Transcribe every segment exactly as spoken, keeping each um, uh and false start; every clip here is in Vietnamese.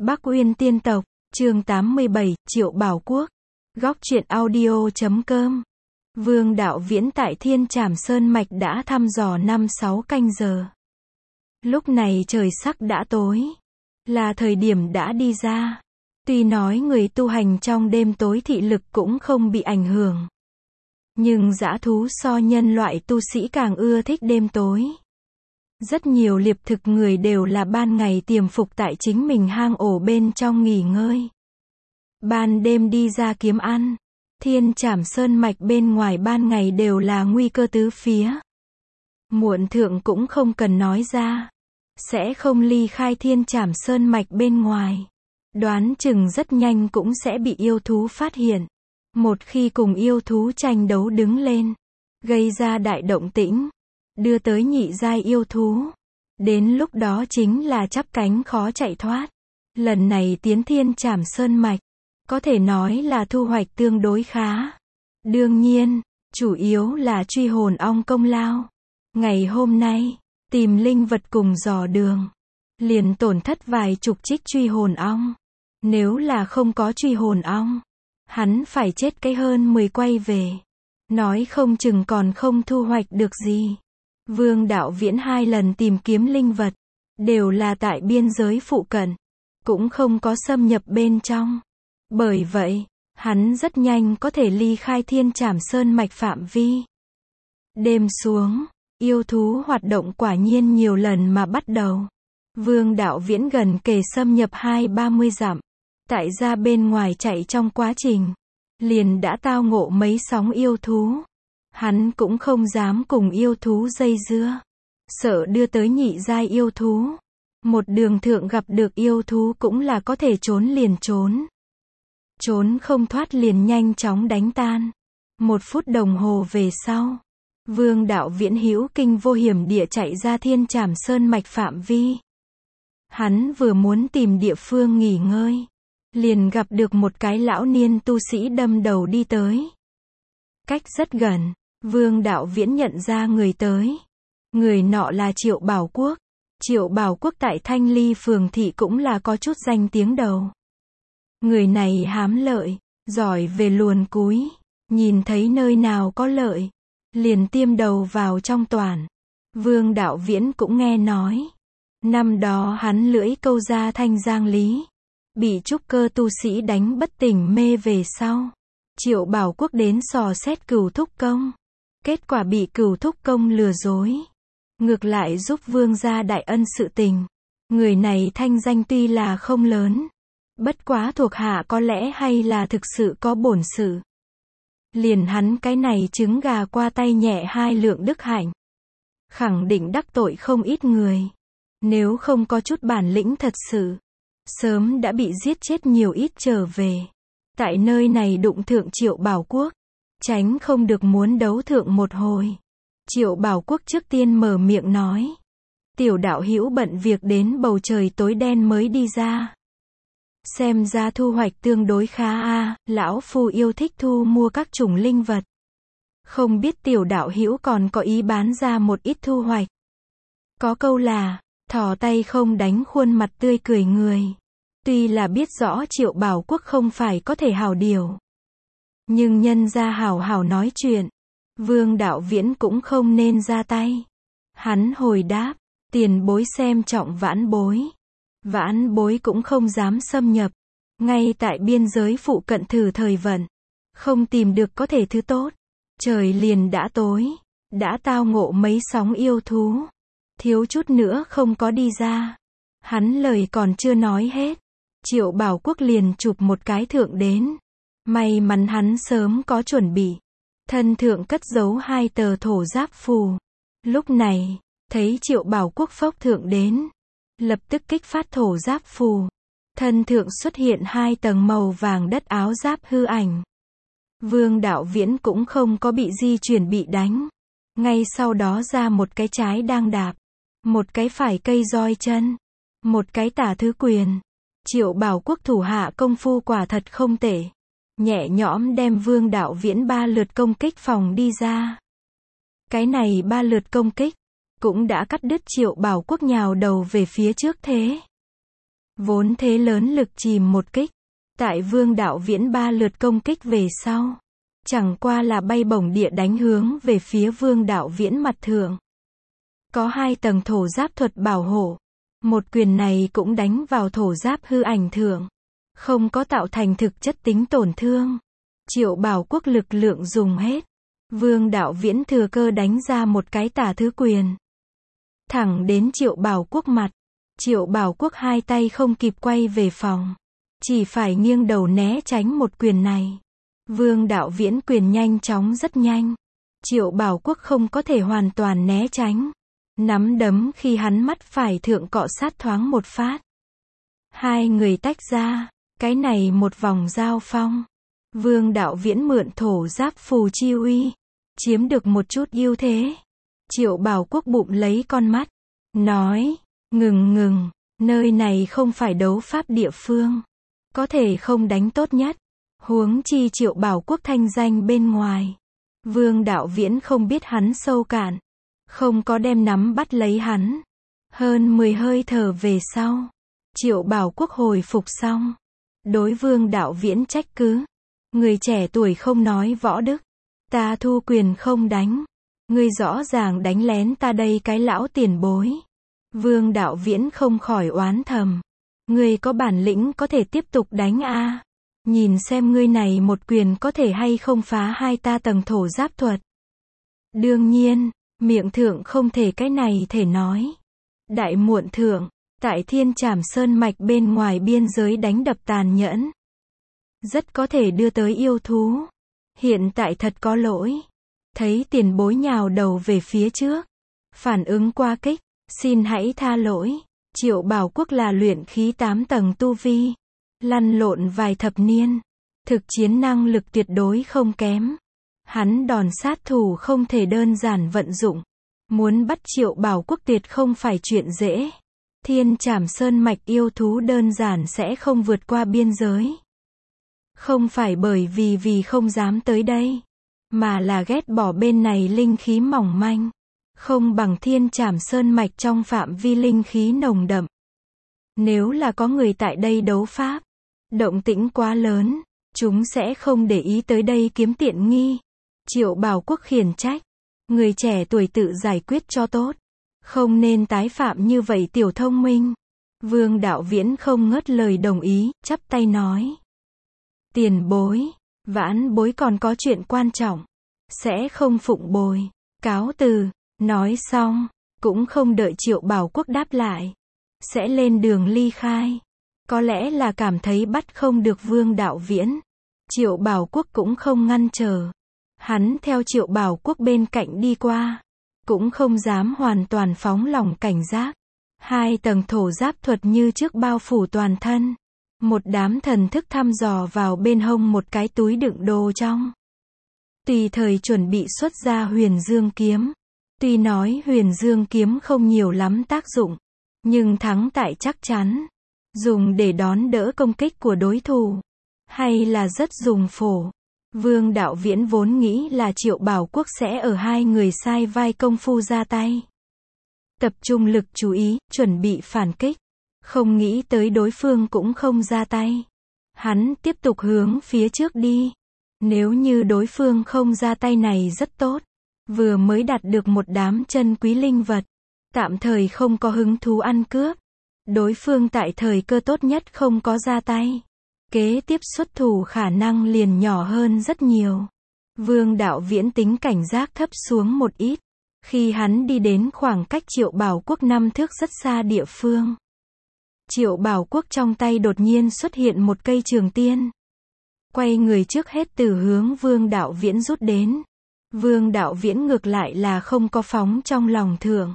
Bắc Uyên Tiên Tộc, chương tám mươi bảy, Triệu Bảo Quốc. Góc truyện audio chấm com. Vương Đạo Viễn tại Thiên Trảm Sơn Mạch đã thăm dò năm sáu canh giờ. Lúc này trời sắc đã tối, là thời điểm đã đi ra. Tuy nói người tu hành trong đêm tối thị lực cũng không bị ảnh hưởng, nhưng dã thú so nhân loại tu sĩ càng ưa thích đêm tối. Rất nhiều liệp thực người đều là ban ngày tiềm phục tại chính mình hang ổ bên trong nghỉ ngơi, ban đêm đi ra kiếm ăn. Thiên Trảm Sơn Mạch bên ngoài ban ngày đều là nguy cơ tứ phía. Muộn thượng cũng không cần nói ra, sẽ không ly khai Thiên Trảm Sơn Mạch bên ngoài. Đoán chừng rất nhanh cũng sẽ bị yêu thú phát hiện. Một khi cùng yêu thú tranh đấu đứng lên, gây ra đại động tĩnh, đưa tới nhị giai yêu thú, đến lúc đó chính là chắp cánh khó chạy thoát. Lần này tiến Thiên Trảm Sơn Mạch, có thể nói là thu hoạch tương đối khá. Đương nhiên, chủ yếu là truy hồn ong công lao. Ngày hôm nay, tìm linh vật cùng dò đường, liền tổn thất vài chục trích truy hồn ong. Nếu là không có truy hồn ong, hắn phải chết cái hơn mười quay về. Nói không chừng còn không thu hoạch được gì. Vương Đạo Viễn hai lần tìm kiếm linh vật, đều là tại biên giới phụ cận, cũng không có xâm nhập bên trong. Bởi vậy, hắn rất nhanh có thể ly khai Thiên Trảm Sơn Mạch phạm vi. Đêm xuống, yêu thú hoạt động quả nhiên nhiều lần mà bắt đầu. Vương Đạo Viễn gần kề xâm nhập hai ba mươi dặm. Tại ra bên ngoài chạy trong quá trình, liền đã tao ngộ mấy sóng yêu thú. Hắn cũng không dám cùng yêu thú dây dưa, sợ đưa tới nhị giai yêu thú. Một đường thượng gặp được yêu thú cũng là có thể trốn liền trốn. Trốn không thoát liền nhanh chóng đánh tan. Một phút đồng hồ về sau, Vương Đạo Viễn hữu kinh vô hiểm địa chạy ra Thiên Trảm Sơn Mạch phạm vi. Hắn vừa muốn tìm địa phương nghỉ ngơi, liền gặp được một cái lão niên tu sĩ đâm đầu đi tới. Cách rất gần, Vương Đạo Viễn nhận ra người tới. Người nọ là Triệu Bảo Quốc. Triệu Bảo Quốc tại Thanh Ly phường thị cũng là có chút danh tiếng đầu. Người này hám lợi, giỏi về luồn cúi, nhìn thấy nơi nào có lợi, liền tiêm đầu vào trong toàn. Vương Đạo Viễn cũng nghe nói, năm đó hắn lưỡi câu ra Thanh Giang Lý, bị trúc cơ tu sĩ đánh bất tỉnh mê về sau. Triệu Bảo Quốc đến sò xét Cửu Thúc Công, kết quả bị Cửu Thúc Công lừa dối, ngược lại giúp vương gia đại ân sự tình. Người này thanh danh tuy là không lớn, bất quá thuộc hạ có lẽ hay là thực sự có bổn sự. Liền hắn cái này trứng gà qua tay nhẹ hai lượng đức hạnh, khẳng định đắc tội không ít người. Nếu không có chút bản lĩnh thật sự, sớm đã bị giết chết nhiều ít trở về. Tại nơi này đụng thượng Triệu Bảo Quốc, tránh không được muốn đấu thượng một hồi. Triệu Bảo Quốc trước tiên mở miệng nói, tiểu đạo hữu bận việc đến bầu trời tối đen mới đi ra. Xem ra thu hoạch tương đối khá a, lão phu yêu thích thu mua các chủng linh vật. Không biết tiểu đạo hữu còn có ý bán ra một ít thu hoạch. Có câu là, thò tay không đánh khuôn mặt tươi cười người. Tuy là biết rõ Triệu Bảo Quốc không phải có thể hào điều, nhưng nhân ra hào hào nói chuyện, Vương Đạo Viễn cũng không nên ra tay. Hắn hồi đáp, tiền bối xem trọng vãn bối. Vãn bối cũng không dám xâm nhập, ngay tại biên giới phụ cận thử thời vận, không tìm được có thể thứ tốt. Trời liền đã tối, đã tao ngộ mấy sóng yêu thú, thiếu chút nữa không có đi ra. Hắn lời còn chưa nói hết, Triệu Bảo Quốc liền chụp một cái thượng đến. May mắn hắn sớm có chuẩn bị, thân thượng cất giấu hai tờ thổ giáp phù. Lúc này, thấy Triệu Bảo Quốc phốc thượng đến, lập tức kích phát thổ giáp phù. Thân thượng xuất hiện hai tầng màu vàng đất áo giáp hư ảnh. Vương Đạo Viễn cũng không có bị di chuyển bị đánh. Ngay sau đó ra một cái trái đang đạp, một cái phải cây roi chân, một cái tả thứ quyền. Triệu Bảo Quốc thủ hạ công phu quả thật không tệ, nhẹ nhõm đem Vương Đạo Viễn ba lượt công kích phòng đi ra. Cái này ba lượt công kích cũng đã cắt đứt Triệu Bảo Quốc nhào đầu về phía trước thế. Vốn thế lớn lực chìm một kích. Tại Vương Đạo Viễn ba lượt công kích về sau. Chẳng qua là bay bổng địa đánh hướng về phía Vương Đạo Viễn mặt thượng. Có hai tầng thổ giáp thuật bảo hộ. Một quyền này cũng đánh vào thổ giáp hư ảnh thượng. Không có tạo thành thực chất tính tổn thương. Triệu Bảo Quốc lực lượng dùng hết. Vương Đạo Viễn thừa cơ đánh ra một cái tả thứ quyền. Thẳng đến Triệu Bảo Quốc mặt. Triệu Bảo Quốc hai tay không kịp quay về phòng. Chỉ phải nghiêng đầu né tránh một quyền này. Vương Đạo Viễn quyền nhanh chóng rất nhanh. Triệu Bảo Quốc không có thể hoàn toàn né tránh. Nắm đấm khi hắn mắt phải thượng cọ sát thoáng một phát. Hai người tách ra. Cái này một vòng giao phong. Vương Đạo Viễn mượn thổ giáp phù chi uy. Chiếm được một chút ưu thế. Triệu Bảo Quốc bụng lấy con mắt. Nói. Ngừng ngừng. Nơi này không phải đấu pháp địa phương. Có thể không đánh tốt nhất. Huống chi Triệu Bảo Quốc thanh danh bên ngoài. Vương Đạo Viễn không biết hắn sâu cạn. Không có đem nắm bắt lấy hắn. Hơn mười hơi thở về sau. Triệu Bảo Quốc hồi phục xong. Đối Vương Đạo Viễn trách cứ. Người trẻ tuổi không nói võ đức. Ta thu quyền không đánh. Ngươi rõ ràng đánh lén ta đây cái lão tiền bối. Vương Đạo Viễn không khỏi oán thầm. Ngươi có bản lĩnh có thể tiếp tục đánh a. Nhìn xem ngươi này một quyền có thể hay không phá hai ta tầng thổ giáp thuật. Đương nhiên, miệng thượng không thể cái này thể nói. Đại muộn thượng, tại Thiên Trảm Sơn mạch bên ngoài biên giới đánh đập tàn nhẫn. Rất có thể đưa tới yêu thú. Hiện tại thật có lỗi. Thấy tiền bối nhào đầu về phía trước. Phản ứng qua kích, xin hãy tha lỗi. Triệu Bảo Quốc là luyện khí tám tầng tu vi. Lăn lộn vài thập niên. Thực chiến năng lực tuyệt đối không kém. Hắn đòn sát thủ không thể đơn giản vận dụng. Muốn bắt Triệu Bảo Quốc tuyệt không phải chuyện dễ. Thiên Trảm Sơn mạch yêu thú đơn giản sẽ không vượt qua biên giới. Không phải bởi vì vì không dám tới đây. Mà là ghét bỏ bên này linh khí mỏng manh. Không bằng Thiên Trảm Sơn mạch trong phạm vi linh khí nồng đậm. Nếu là có người tại đây đấu pháp. Động tĩnh quá lớn. Chúng sẽ không để ý tới đây kiếm tiện nghi. Triệu Bảo Quốc khiển trách. Người trẻ tuổi tự giải quyết cho tốt. Không nên tái phạm như vậy tiểu thông minh. Vương Đạo Viễn không ngớt lời đồng ý, chắp tay nói. Tiền bối, vãn bối còn có chuyện quan trọng. Sẽ không phụng bồi. Cáo từ. Nói xong, cũng không đợi Triệu Bảo Quốc đáp lại. Sẽ lên đường ly khai. Có lẽ là cảm thấy bắt không được Vương Đạo Viễn. Triệu Bảo Quốc cũng không ngăn trở. Hắn theo Triệu Bảo Quốc bên cạnh đi qua. Cũng không dám hoàn toàn phóng lỏng cảnh giác. Hai tầng thổ giáp thuật như trước bao phủ toàn thân. Một đám thần thức thăm dò vào bên hông một cái túi đựng đồ trong. Tùy thời chuẩn bị xuất ra Huyền Dương kiếm. Tuy nói Huyền Dương kiếm không nhiều lắm tác dụng. Nhưng thắng tại chắc chắn. Dùng để đón đỡ công kích của đối thủ. Hay là rất dùng phổ. Vương Đạo Viễn vốn nghĩ là Triệu Bảo Quốc sẽ ở hai người sai vai công phu ra tay. Tập trung lực chú ý, chuẩn bị phản kích. Không nghĩ tới đối phương cũng không ra tay. Hắn tiếp tục hướng phía trước đi. Nếu như đối phương không ra tay này rất tốt. Vừa mới đạt được một đám chân quý linh vật. Tạm thời không có hứng thú ăn cướp. Đối phương tại thời cơ tốt nhất không có ra tay. Kế tiếp xuất thủ khả năng liền nhỏ hơn rất nhiều. Vương Đạo Viễn tính cảnh giác thấp xuống một ít. Khi hắn đi đến khoảng cách Triệu Bảo Quốc năm thước rất xa địa phương. Triệu Bảo Quốc trong tay đột nhiên xuất hiện một cây trường tiên. Quay người trước hết từ hướng Vương Đạo Viễn rút đến. Vương Đạo Viễn ngược lại là không có phóng trong lòng thượng.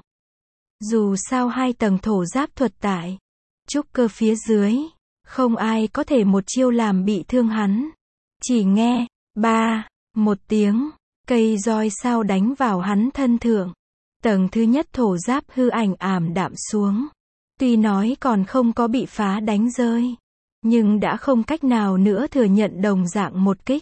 Dù sao hai tầng thổ giáp thuật tại. Trúc cơ phía dưới. Không ai có thể một chiêu làm bị thương hắn. Chỉ nghe, ba, một tiếng, cây roi sao đánh vào hắn thân thượng. Tầng thứ nhất thổ giáp hư ảnh ảm đạm xuống. Tuy nói còn không có bị phá đánh rơi. Nhưng đã không cách nào nữa thừa nhận đồng dạng một kích.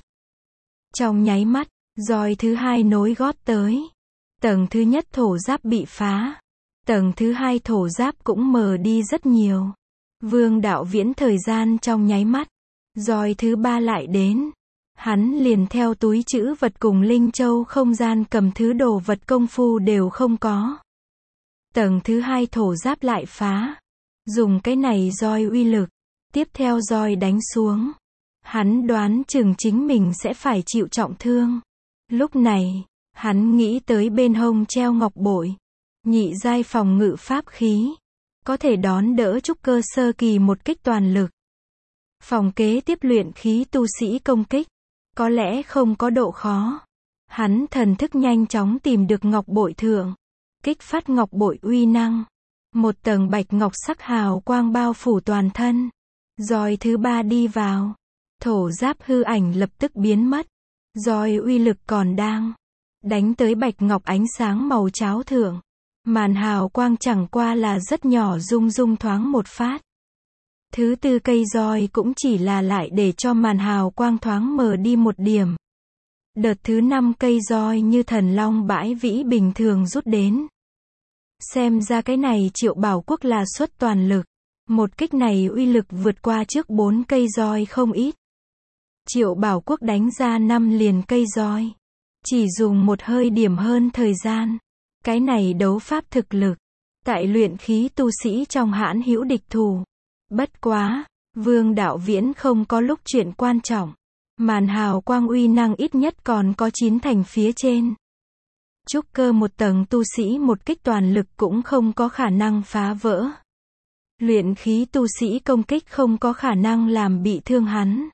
Trong nháy mắt, roi thứ hai nối gót tới. Tầng thứ nhất thổ giáp bị phá. Tầng thứ hai thổ giáp cũng mờ đi rất nhiều. Vương Đạo Viễn thời gian trong nháy mắt. Roi thứ ba lại đến. Hắn liền theo túi trữ vật cùng Linh Châu không gian cầm thứ đồ vật công phu đều không có. Tầng thứ hai thổ giáp lại phá. Dùng cái này roi uy lực. Tiếp theo roi đánh xuống. Hắn đoán chừng chính mình sẽ phải chịu trọng thương. Lúc này, hắn nghĩ tới bên hông treo ngọc bội. Nhị giai phòng ngự pháp khí. Có thể đón đỡ trúc cơ sơ kỳ một kích toàn lực. Phòng kế tiếp luyện khí tu sĩ công kích. Có lẽ không có độ khó. Hắn thần thức nhanh chóng tìm được ngọc bội thượng. Kích phát ngọc bội uy năng. Một tầng bạch ngọc sắc hào quang bao phủ toàn thân. Roi thứ ba đi vào. Thổ giáp hư ảnh lập tức biến mất. Roi uy lực còn đang đánh tới bạch ngọc ánh sáng màu cháo thượng. Màn hào quang chẳng qua là rất nhỏ rung rung thoáng một phát. Thứ tư cây roi cũng chỉ là lại để cho màn hào quang thoáng mờ đi một điểm. Đợt thứ năm cây roi như thần long bãi vĩ bình thường rút đến. Xem ra cái này Triệu Bảo Quốc là xuất toàn lực. Một kích này uy lực vượt qua trước bốn cây roi không ít. Triệu Bảo Quốc đánh ra năm liền cây roi. Chỉ dùng một hơi điểm hơn thời gian. Cái này đấu pháp thực lực. Tại luyện khí tu sĩ trong hãn hữu địch thủ. Bất quá, Vương Đạo Viễn không có lúc chuyện quan trọng. Màn hào quang uy năng ít nhất còn có chín thành phía trên. Trúc cơ một tầng tu sĩ một kích toàn lực cũng không có khả năng phá vỡ. Luyện khí tu sĩ công kích không có khả năng làm bị thương hắn.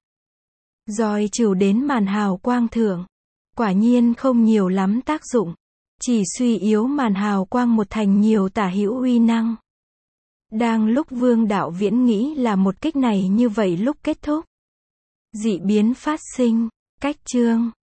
Roi trừ đến màn hào quang thượng. Quả nhiên không nhiều lắm tác dụng. Chỉ suy yếu màn hào quang một thành nhiều tả hữu uy năng. Đang lúc Vương Đạo Viễn nghĩ là một kích này như vậy lúc kết thúc. Dị biến phát sinh. Cách chương